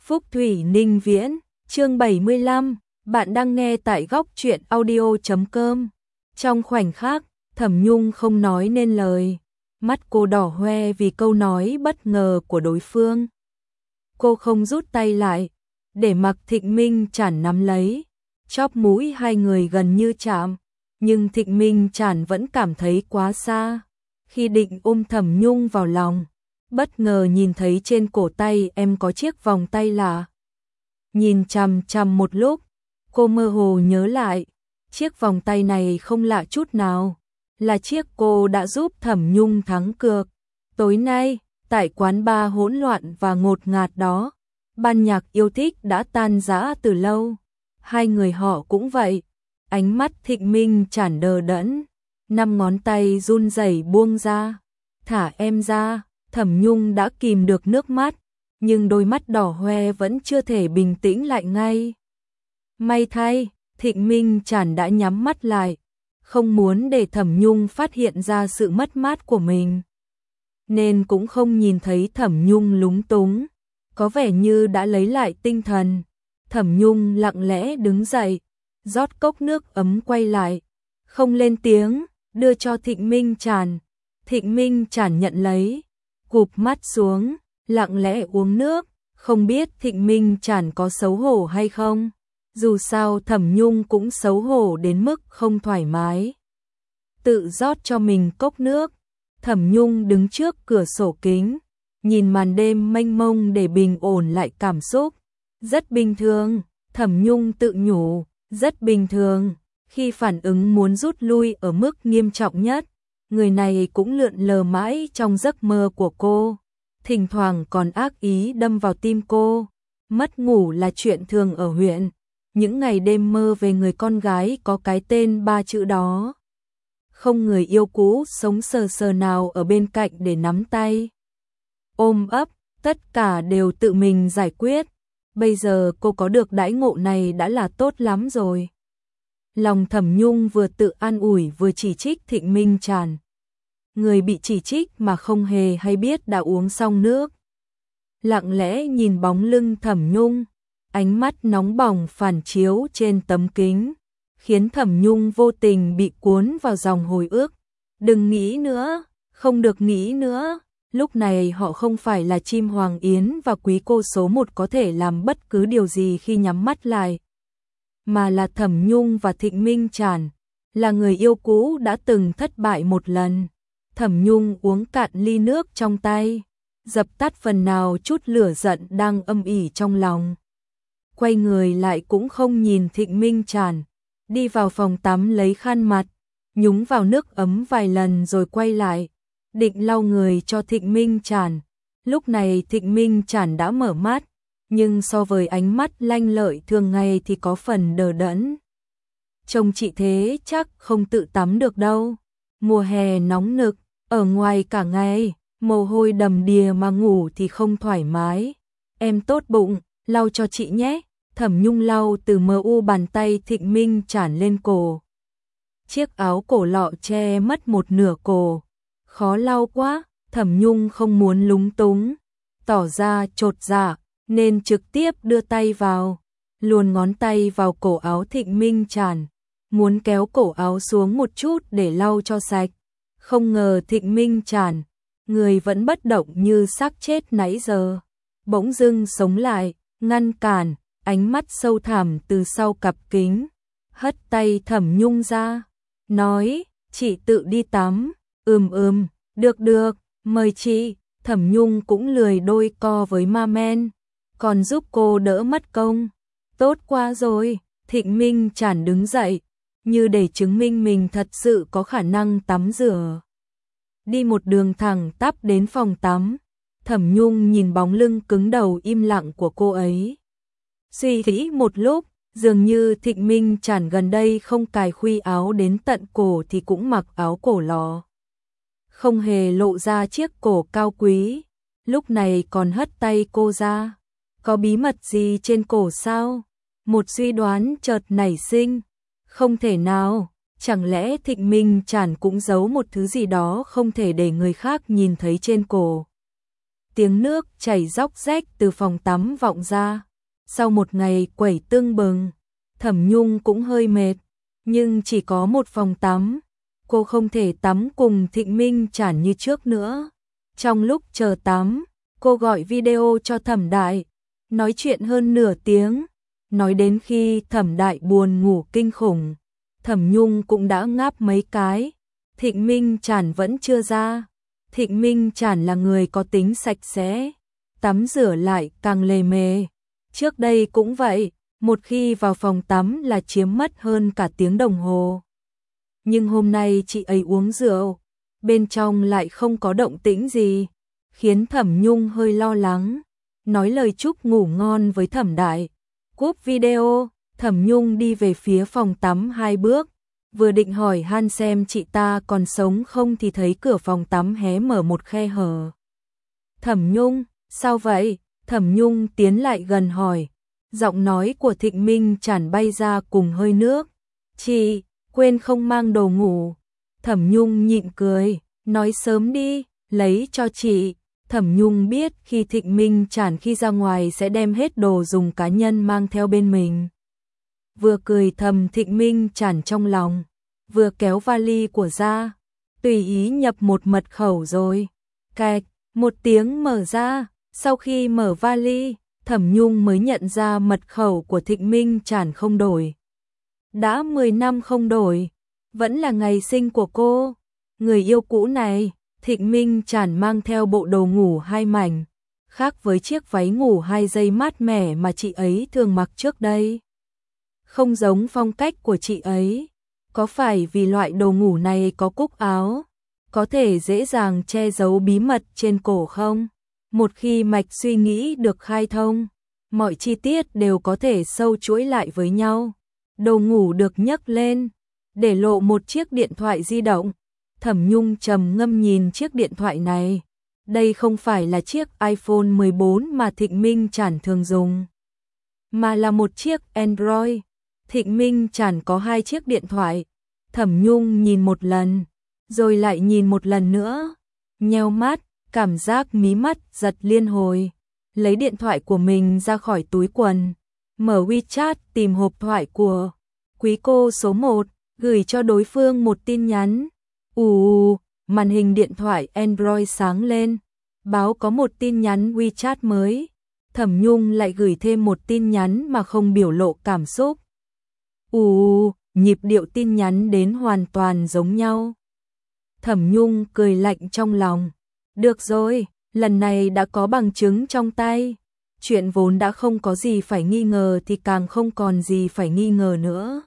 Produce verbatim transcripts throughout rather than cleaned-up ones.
Phúc Thủy Ninh Viễn, chương bảy mươi lăm, bạn đang nghe tại góc truyện audio chấm com. Trong khoảnh khắc, Thẩm Nhung không nói nên lời, mắt cô đỏ hoe vì câu nói bất ngờ của đối phương. Cô không rút tay lại, để mặc Thịnh Minh Trản nắm lấy, chóp mũi hai người gần như chạm, nhưng Thịnh Minh Trản vẫn cảm thấy quá xa. Khi định ôm Thẩm Nhung vào lòng, bất ngờ nhìn thấy trên cổ tay em có chiếc vòng tay lạ. Nhìn chằm chằm một lúc, cô mơ hồ nhớ lại, chiếc vòng tay này không lạ chút nào, là chiếc cô đã giúp Thẩm Nhung thắng cược. Tối nay, tại quán bar hỗn loạn và ngột ngạt đó, ban nhạc yêu thích đã tan rã từ lâu. Hai người họ cũng vậy, ánh mắt Thịnh Minh Trản đờ đẫn, năm ngón tay run rẩy buông ra. Thả em ra. Thẩm Nhung đã kìm được nước mắt, nhưng đôi mắt đỏ hoe vẫn chưa thể bình tĩnh lại ngay. May thay, Thịnh Minh Trản đã nhắm mắt lại, không muốn để Thẩm Nhung phát hiện ra sự mất mát của mình. Nên cũng không nhìn thấy Thẩm Nhung lúng túng, có vẻ như đã lấy lại tinh thần. Thẩm Nhung lặng lẽ đứng dậy, rót cốc nước ấm quay lại, không lên tiếng, đưa cho Thịnh Minh Trản. Thịnh Minh Trản nhận lấy, cụp mắt xuống, lặng lẽ uống nước, không biết Thịnh Minh Trản có xấu hổ hay không. Dù sao Thẩm Nhung cũng xấu hổ đến mức không thoải mái. Tự rót cho mình cốc nước, Thẩm Nhung đứng trước cửa sổ kính, nhìn màn đêm mênh mông để bình ổn lại cảm xúc. Rất bình thường, Thẩm Nhung tự nhủ, rất bình thường, khi phản ứng muốn rút lui ở mức nghiêm trọng nhất. Người này cũng lượn lờ mãi trong giấc mơ của cô, thỉnh thoảng còn ác ý đâm vào tim cô. Mất ngủ là chuyện thường ở huyện, những ngày đêm mơ về người con gái có cái tên ba chữ đó. Không người yêu cũ sống sờ sờ nào ở bên cạnh để nắm tay, ôm ấp, tất cả đều tự mình giải quyết. Bây giờ cô có được đãi ngộ này đã là tốt lắm rồi. Lòng Thẩm Nhung vừa tự an ủi vừa chỉ trích Thịnh Minh Trản. Người bị chỉ trích mà không hề hay biết đã uống xong nước. Lặng lẽ nhìn bóng lưng Thẩm Nhung, ánh mắt nóng bỏng phản chiếu trên tấm kính, khiến Thẩm Nhung vô tình bị cuốn vào dòng hồi ức. Đừng nghĩ nữa, không được nghĩ nữa. Lúc này họ không phải là chim hoàng yến và quý cô số một có thể làm bất cứ điều gì khi nhắm mắt lại, mà là Thẩm Nhung và Thịnh Minh Trản, là người yêu cũ đã từng thất bại một lần. Thẩm Nhung uống cạn ly nước trong tay, dập tắt phần nào chút lửa giận đang âm ỉ trong lòng. Quay người lại cũng không nhìn Thịnh Minh Trản, đi vào phòng tắm lấy khăn mặt, nhúng vào nước ấm vài lần rồi quay lại, định lau người cho Thịnh Minh Trản. Lúc này Thịnh Minh Trản đã mở mắt, nhưng so với ánh mắt lanh lợi thường ngày thì có phần đờ đẫn. Trông chị thế chắc không tự tắm được đâu. Mùa hè nóng nực, ở ngoài cả ngày, mồ hôi đầm đìa mà ngủ thì không thoải mái. Em tốt bụng, lau cho chị nhé. Thẩm Nhung lau từ mờ u bàn tay Thịnh Minh Trản lên cổ. Chiếc áo cổ lọ che mất một nửa cổ, khó lau quá. Thẩm Nhung không muốn lúng túng, tỏ ra chột dạ, nên trực tiếp đưa tay vào, luồn ngón tay vào cổ áo Thịnh Minh Trản, muốn kéo cổ áo xuống một chút để lau cho sạch. Không ngờ Thịnh Minh Trản, người vẫn bất động như xác chết nãy giờ, bỗng dưng sống lại, ngăn cản, ánh mắt sâu thẳm từ sau cặp kính, hất tay Thẩm Nhung ra, nói, chị tự đi tắm. Ừm ừm, được được, mời chị. Thẩm Nhung cũng lười đôi co với ma men, còn giúp cô đỡ mất công. Tốt quá rồi. Thịnh Minh Trản đứng dậy, như để chứng minh mình thật sự có khả năng tắm rửa. Đi một đường thẳng tắp đến phòng tắm. Thẩm Nhung nhìn bóng lưng cứng đầu im lặng của cô ấy, suy nghĩ một lúc, dường như Thịnh Minh Trản gần đây không cài khuy áo đến tận cổ thì cũng mặc áo cổ lò, không hề lộ ra chiếc cổ cao quý. Lúc này còn hất tay cô ra. Có bí mật gì trên cổ sao? Một suy đoán chợt nảy sinh. Không thể nào, chẳng lẽ Thịnh Minh Trản cũng giấu một thứ gì đó không thể để người khác nhìn thấy trên cổ. tiếng nước chảy róc rách từ phòng tắm vọng ra. Sau một ngày quẩy tưng bừng, Thẩm Nhung cũng hơi mệt, nhưng chỉ có một phòng tắm, cô không thể tắm cùng Thịnh Minh Trản như trước nữa. Trong lúc chờ tắm, cô gọi video cho Thẩm Đại, nói chuyện hơn nửa tiếng, nói đến khi Thẩm Đại buồn ngủ kinh khủng, Thẩm Nhung cũng đã ngáp mấy cái. Thịnh Minh Trản vẫn chưa ra. Thịnh Minh Trản là người có tính sạch sẽ, tắm rửa lại càng lề mề. Trước đây cũng vậy, một khi vào phòng tắm là chiếm mất hơn cả tiếng đồng hồ. Nhưng hôm nay chị ấy uống rượu, bên trong lại không có động tĩnh gì, khiến Thẩm Nhung hơi lo lắng, nói lời chúc ngủ ngon với Thẩm Đại. Cúp video, Thẩm Nhung đi về phía phòng tắm hai bước, vừa định hỏi han xem chị ta còn sống không thì thấy cửa phòng tắm hé mở một khe hở. Thẩm Nhung, sao vậy? Thẩm Nhung tiến lại gần hỏi, giọng nói của Thịnh Minh Trản bay ra cùng hơi nước. Chị, quên không mang đồ ngủ. Thẩm Nhung nhịn cười, nói sớm đi, lấy cho chị. Thẩm Nhung biết khi Thịnh Minh Trản khi ra ngoài sẽ đem hết đồ dùng cá nhân mang theo bên mình. Vừa cười thầm Thịnh Minh Trản trong lòng, vừa kéo vali của ra, tùy ý nhập một mật khẩu rồi. Cạch, một tiếng mở ra, sau khi mở vali, Thẩm Nhung mới nhận ra mật khẩu của Thịnh Minh Trản không đổi. Đã mười năm không đổi, vẫn là ngày sinh của cô. Người yêu cũ này, Thịnh Minh Trản mang theo bộ đồ ngủ hai mảnh, khác với chiếc váy ngủ hai dây mát mẻ mà chị ấy thường mặc trước đây. Không giống phong cách của chị ấy, có phải vì loại đồ ngủ này có cúc áo, có thể dễ dàng che giấu bí mật trên cổ không? Một khi mạch suy nghĩ được khai thông, mọi chi tiết đều có thể sâu chuỗi lại với nhau. Đồ ngủ được nhấc lên, để lộ một chiếc điện thoại di động. Thẩm Nhung trầm ngâm nhìn chiếc điện thoại này. Đây không phải là chiếc iPhone mười bốn mà Thịnh Minh Trản thường dùng, mà là một chiếc Android. Thịnh Minh Trản có hai chiếc điện thoại. Thẩm Nhung nhìn một lần, rồi lại nhìn một lần nữa. Nheo mắt, cảm giác mí mắt giật liên hồi. Lấy điện thoại của mình ra khỏi túi quần, mở WeChat tìm hộp thoại của quý cô số một, gửi cho đối phương một tin nhắn. Ù, màn hình điện thoại Android sáng lên, báo có một tin nhắn WeChat mới. Thẩm Nhung lại gửi thêm một tin nhắn mà không biểu lộ cảm xúc. Ù, nhịp điệu tin nhắn đến hoàn toàn giống nhau. Thẩm Nhung cười lạnh trong lòng. Được rồi, lần này đã có bằng chứng trong tay. Chuyện vốn đã không có gì phải nghi ngờ thì càng không còn gì phải nghi ngờ nữa.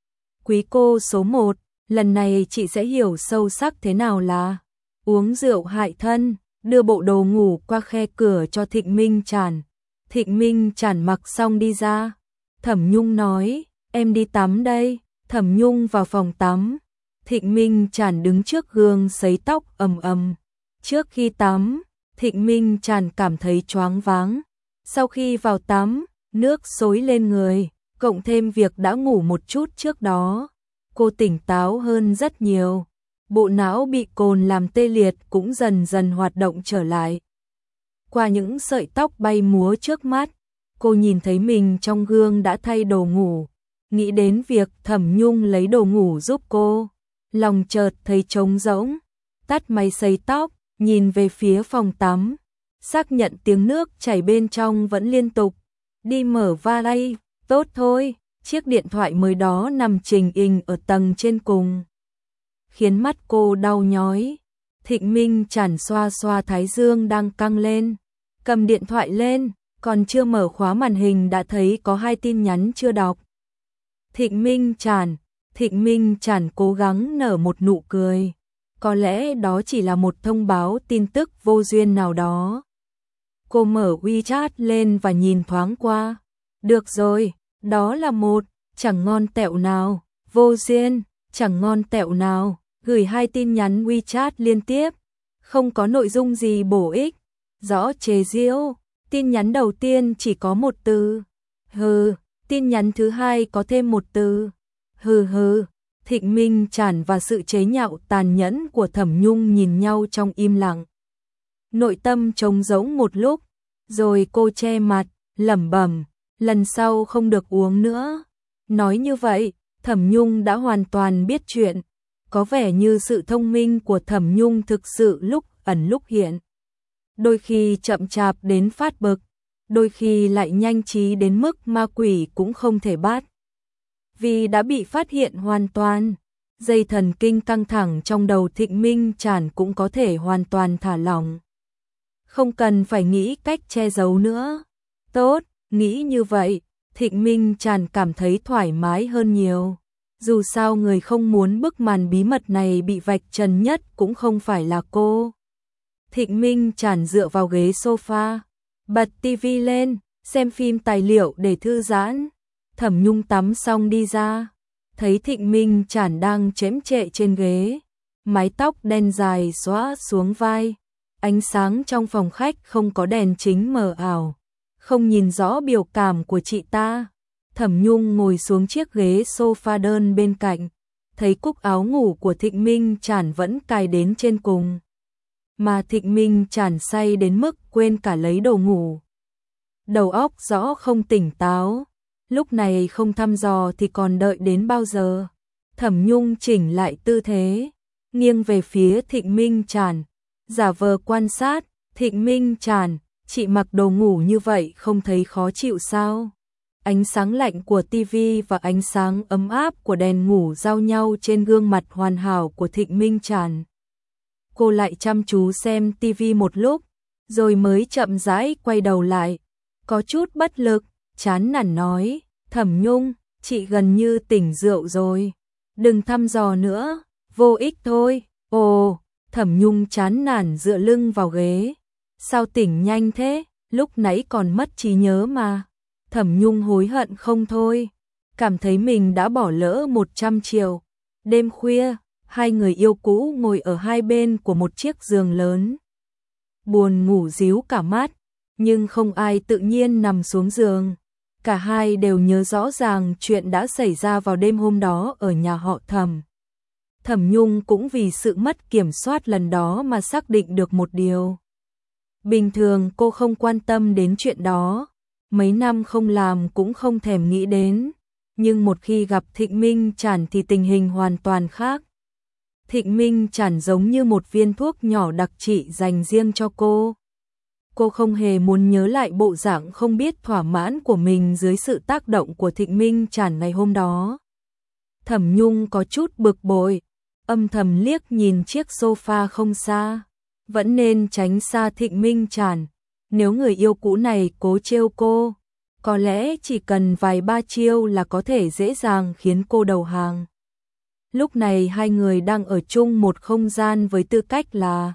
Quý cô số một, lần này chị sẽ hiểu sâu sắc thế nào là uống rượu hại thân, đưa bộ đồ ngủ qua khe cửa cho Thịnh Minh Trản. Thịnh Minh Trản mặc xong đi ra. Thẩm Nhung nói, em đi tắm đây. Thẩm Nhung vào phòng tắm. Thịnh Minh Trản đứng trước gương sấy tóc ầm ầm. Trước khi tắm, Thịnh Minh Trản cảm thấy choáng váng. Sau khi vào tắm, nước xối lên người, cộng thêm việc đã ngủ một chút trước đó, cô tỉnh táo hơn rất nhiều. Bộ não bị cồn làm tê liệt cũng dần dần hoạt động trở lại. Qua những sợi tóc bay múa trước mắt, cô nhìn thấy mình trong gương đã thay đồ ngủ. Nghĩ đến việc Thẩm Nhung lấy đồ ngủ giúp cô, lòng chợt thấy trống rỗng. Tắt máy sấy tóc, nhìn về phía phòng tắm, xác nhận tiếng nước chảy bên trong vẫn liên tục. Đi mở vali, tốt thôi, chiếc điện thoại mới đó nằm trình hình ở tầng trên cùng, khiến mắt cô đau nhói. Thịnh Minh Trản xoa xoa thái dương đang căng lên, cầm điện thoại lên, còn chưa mở khóa màn hình đã thấy có hai tin nhắn chưa đọc. Thịnh Minh Trản, Thịnh Minh Trản cố gắng nở một nụ cười. Có lẽ đó chỉ là một thông báo tin tức vô duyên nào đó. Cô mở WeChat lên và nhìn thoáng qua. Được rồi, đó là một, chẳng ngon tẹo nào, vô duyên, chẳng ngon tẹo nào. Gửi hai tin nhắn WeChat liên tiếp, không có nội dung gì bổ ích, rõ chế giễu. Tin nhắn đầu tiên chỉ có một từ, hừ. Tin nhắn thứ hai có thêm một từ, hừ hừ. Thịnh Minh Trản và sự chế nhạo tàn nhẫn của Thẩm Nhung nhìn nhau trong im lặng. nội tâm trống rỗng một lúc, rồi cô che mặt, lẩm bẩm, lần sau không được uống nữa. Nói như vậy, Thẩm Nhung đã hoàn toàn biết chuyện, có vẻ như sự thông minh của Thẩm Nhung thực sự lúc ẩn lúc hiện. Đôi khi chậm chạp đến phát bực, đôi khi lại nhanh trí đến mức ma quỷ cũng không thể bắt. Vì đã bị phát hiện hoàn toàn, dây thần kinh căng thẳng trong đầu Thịnh Minh Trản cũng có thể hoàn toàn thả lỏng. Không cần phải nghĩ cách che giấu nữa. Tốt, nghĩ như vậy, Thịnh Minh Trản cảm thấy thoải mái hơn nhiều. Dù sao người không muốn bức màn bí mật này bị vạch trần nhất cũng không phải là cô. Thịnh Minh Trản dựa vào ghế sofa, bật tivi lên, xem phim tài liệu để thư giãn. Thẩm Nhung tắm xong đi ra, thấy Thịnh Minh Trản đang chễm chệ trên ghế, mái tóc đen dài xõa xuống vai, ánh sáng trong phòng khách không có đèn chính mờ ảo, không nhìn rõ biểu cảm của chị ta. Thẩm Nhung ngồi xuống chiếc ghế sofa đơn bên cạnh, thấy cúc áo ngủ của Thịnh Minh Trản vẫn cài đến trên cùng, mà Thịnh Minh Trản say đến mức quên cả lấy đồ ngủ. Đầu óc rõ không tỉnh táo, lúc này không thăm dò thì còn đợi đến bao giờ. Thẩm Nhung chỉnh lại tư thế, nghiêng về phía Thịnh Minh Trản, giả vờ quan sát. Thịnh Minh Trản, chị mặc đồ ngủ như vậy không thấy khó chịu sao? Ánh sáng lạnh của tivi và ánh sáng ấm áp của đèn ngủ giao nhau trên gương mặt hoàn hảo của Thịnh Minh Trản. Cô lại chăm chú xem tivi một lúc, rồi mới chậm rãi quay đầu lại, có chút bất lực, chán nản nói, Thẩm Nhung, chị gần như tỉnh rượu rồi, đừng thăm dò nữa, vô ích thôi. Ồ, Thẩm Nhung chán nản dựa lưng vào ghế, sao tỉnh nhanh thế, lúc nãy còn mất trí nhớ mà. Thẩm Nhung hối hận không thôi, cảm thấy mình đã bỏ lỡ một trăm triệu. Đêm khuya, hai người yêu cũ ngồi ở hai bên của một chiếc giường lớn. Buồn ngủ ríu cả mắt, nhưng không ai tự nhiên nằm xuống giường. Cả hai đều nhớ rõ ràng chuyện đã xảy ra vào đêm hôm đó ở nhà họ Thẩm. Thẩm Nhung cũng vì sự mất kiểm soát lần đó mà xác định được một điều. Bình thường cô không quan tâm đến chuyện đó, mấy năm không làm cũng không thèm nghĩ đến, nhưng một khi gặp Thịnh Minh Trản thì tình hình hoàn toàn khác. Thịnh Minh Trản giống như một viên thuốc nhỏ đặc trị dành riêng cho cô. Cô không hề muốn nhớ lại bộ dạng không biết thỏa mãn của mình dưới sự tác động của Thịnh Minh Trản ngày hôm đó. Thẩm Nhung có chút bực bội, âm thầm liếc nhìn chiếc sofa không xa, vẫn nên tránh xa Thịnh Minh Trản. Nếu người yêu cũ này cố trêu cô, có lẽ chỉ cần vài ba chiêu là có thể dễ dàng khiến cô đầu hàng. Lúc này hai người đang ở chung một không gian với tư cách là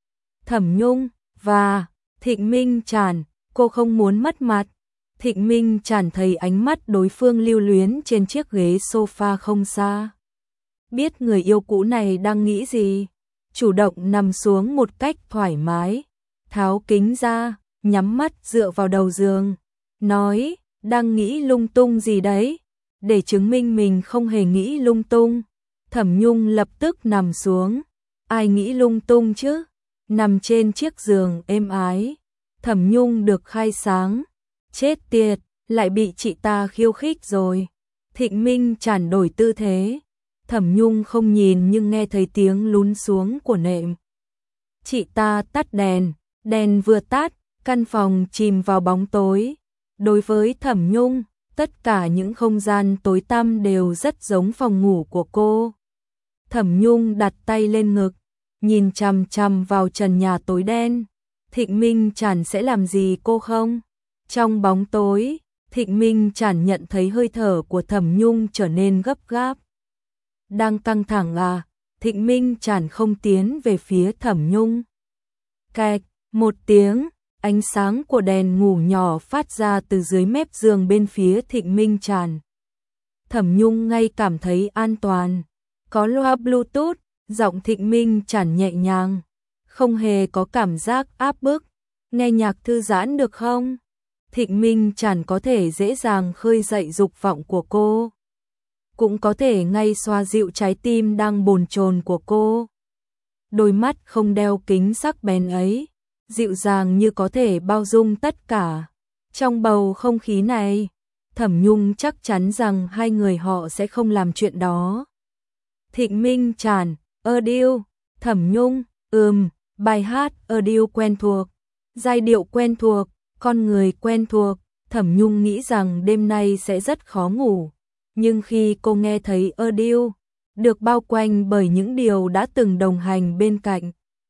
Thẩm Nhung và Thịnh Minh Trản, cô không muốn mất mặt. Thịnh Minh Trản thấy ánh mắt đối phương lưu luyến trên chiếc ghế sofa không xa, biết người yêu cũ này đang nghĩ gì, chủ động nằm xuống một cách thoải mái, tháo kính ra, nhắm mắt dựa vào đầu giường, nói, đang nghĩ lung tung gì đấy, để chứng minh mình không hề nghĩ lung tung. Thẩm Nhung lập tức nằm xuống, ai nghĩ lung tung chứ, nằm trên chiếc giường êm ái. Thẩm Nhung được khai sáng, chết tiệt, lại bị chị ta khiêu khích rồi. Thịnh Minh Trản đổi tư thế, Thẩm Nhung không nhìn nhưng nghe thấy tiếng lún xuống của nệm. Chị ta tắt đèn, đèn vừa tắt, căn phòng chìm vào bóng tối. Đối với Thẩm Nhung, tất cả những không gian tối tăm đều rất giống phòng ngủ của cô. Thẩm Nhung đặt tay lên ngực, nhìn chằm chằm vào trần nhà tối đen. Thịnh Minh Trản sẽ làm gì cô không? Trong bóng tối, Thịnh Minh Trản nhận thấy hơi thở của Thẩm Nhung trở nên gấp gáp. Đang căng thẳng à? Thịnh Minh Trản không tiến về phía Thẩm Nhung. Cạch, một tiếng, ánh sáng của đèn ngủ nhỏ phát ra từ dưới mép giường bên phía Thịnh Minh Trản. Thẩm Nhung ngay cảm thấy an toàn. Có loa Bluetooth, giọng Thịnh Minh Trản nhẹ nhàng, không hề có cảm giác áp bức. Nghe nhạc thư giãn được không? Thịnh Minh Trản có thể dễ dàng khơi dậy dục vọng của cô, cũng có thể ngay xoa dịu trái tim đang bồn chồn của cô. Đôi mắt không đeo kính sắc bén ấy, dịu dàng như có thể bao dung tất cả. Trong bầu không khí này, Thẩm Nhung chắc chắn rằng hai người họ sẽ không làm chuyện đó. Thịnh Minh Tràn, audio, Thẩm Nhung, ừm, bài hát audio quen thuộc, giai điệu quen thuộc, con người quen thuộc. Thẩm Nhung nghĩ rằng đêm nay sẽ rất khó ngủ, nhưng khi cô nghe thấy audio, được bao quanh bởi những điều đã từng đồng hành bên cạnh,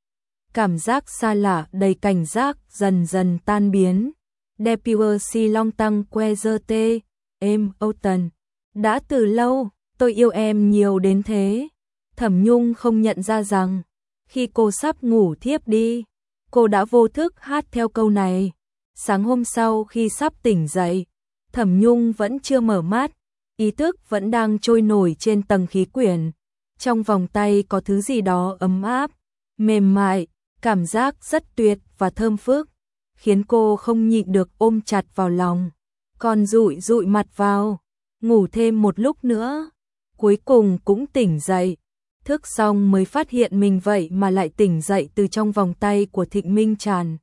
cảm giác xa lạ đầy cảnh giác dần dần tan biến. Depuis si longtemps que je t'aime autant. Đã từ lâu, tôi yêu em nhiều đến thế. Thẩm Nhung không nhận ra rằng, khi cô sắp ngủ thiếp đi, cô đã vô thức hát theo câu này. Sáng hôm sau khi sắp tỉnh dậy, Thẩm Nhung vẫn chưa mở mắt, ý thức vẫn đang trôi nổi trên tầng khí quyển. Trong vòng tay có thứ gì đó ấm áp, mềm mại, cảm giác rất tuyệt và thơm phức, khiến cô không nhịn được ôm chặt vào lòng, còn dụi dụi mặt vào, ngủ thêm một lúc nữa. Cuối cùng cũng tỉnh dậy, thức xong mới phát hiện mình vậy mà lại tỉnh dậy từ trong vòng tay của Thịnh Minh Tràn.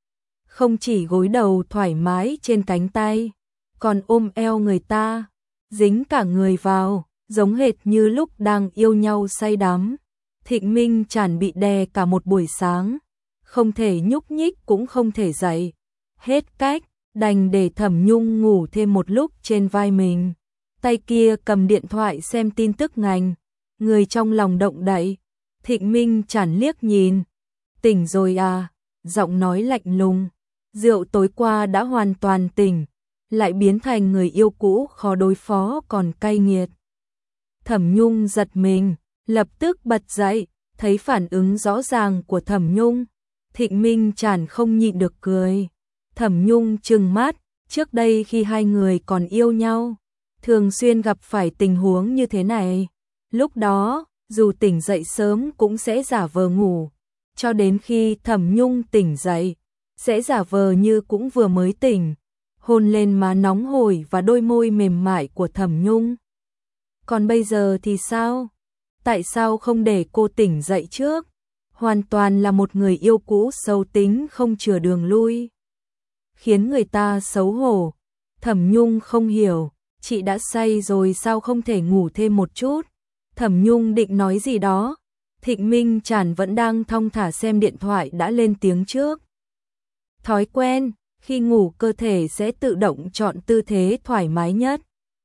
Không chỉ gối đầu thoải mái trên cánh tay, còn ôm eo người ta, dính cả người vào, giống hệt như lúc đang yêu nhau say đắm. Thịnh Minh Tràn bị đè cả một buổi sáng, không thể nhúc nhích cũng không thể dậy. Hết cách, đành để Thẩm Nhung ngủ thêm một lúc trên vai mình. Tay kia cầm điện thoại xem tin tức ngành, người trong lòng động đậy. Thịnh Minh Tràn liếc nhìn. Tỉnh rồi à? Giọng nói lạnh lùng. Rượu tối qua đã hoàn toàn tỉnh, lại biến thành người yêu cũ khó đối phó còn cay nghiệt. Thẩm Nhung giật mình, lập tức bật dậy, thấy phản ứng rõ ràng của Thẩm Nhung. Thịnh Minh Tràn không nhịn được cười. Thẩm Nhung trừng mắt, trước đây khi hai người còn yêu nhau, thường xuyên gặp phải tình huống như thế này. Lúc đó, dù tỉnh dậy sớm cũng sẽ giả vờ ngủ, cho đến khi Thẩm Nhung tỉnh dậy, sẽ giả vờ như cũng vừa mới tỉnh, hôn lên má nóng hổi và đôi môi mềm mại của Thẩm Nhung. Còn bây giờ thì sao? Tại sao không để cô tỉnh dậy trước? Hoàn toàn là một người yêu cũ xấu tính không chừa đường lui, khiến người ta xấu hổ. Thẩm Nhung không hiểu, chị đã say rồi sao không thể ngủ thêm một chút? Thẩm Nhung định nói gì đó, Thịnh Minh Tràn vẫn đang thong thả xem điện thoại đã lên tiếng trước. Thói quen, khi ngủ cơ thể sẽ tự động chọn tư thế thoải mái nhất.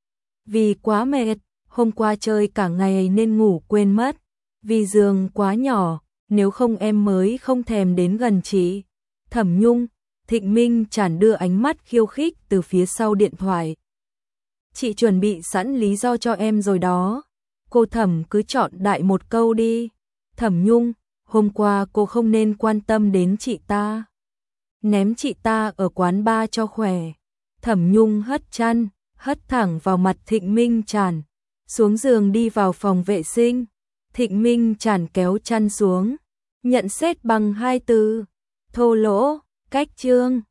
Vì quá mệt, hôm qua chơi cả ngày nên ngủ quên mất. Vì giường quá nhỏ, nếu không em mới không thèm đến gần chị. Thẩm Nhung, Thịnh Minh Tràn đưa ánh mắt khiêu khích từ phía sau điện thoại. Chị chuẩn bị sẵn lý do cho em rồi đó. Cô Thẩm cứ chọn đại một câu đi. Thẩm Nhung, hôm qua cô không nên quan tâm đến chị ta. Ném chị ta ở quán bar cho khỏe. Thẩm Nhung hất chăn, hất thẳng vào mặt Thịnh Minh Tràn, xuống giường đi vào phòng vệ sinh. Thịnh Minh Tràn kéo chăn xuống, nhận xét bằng hai từ: thô lỗ, cách trương.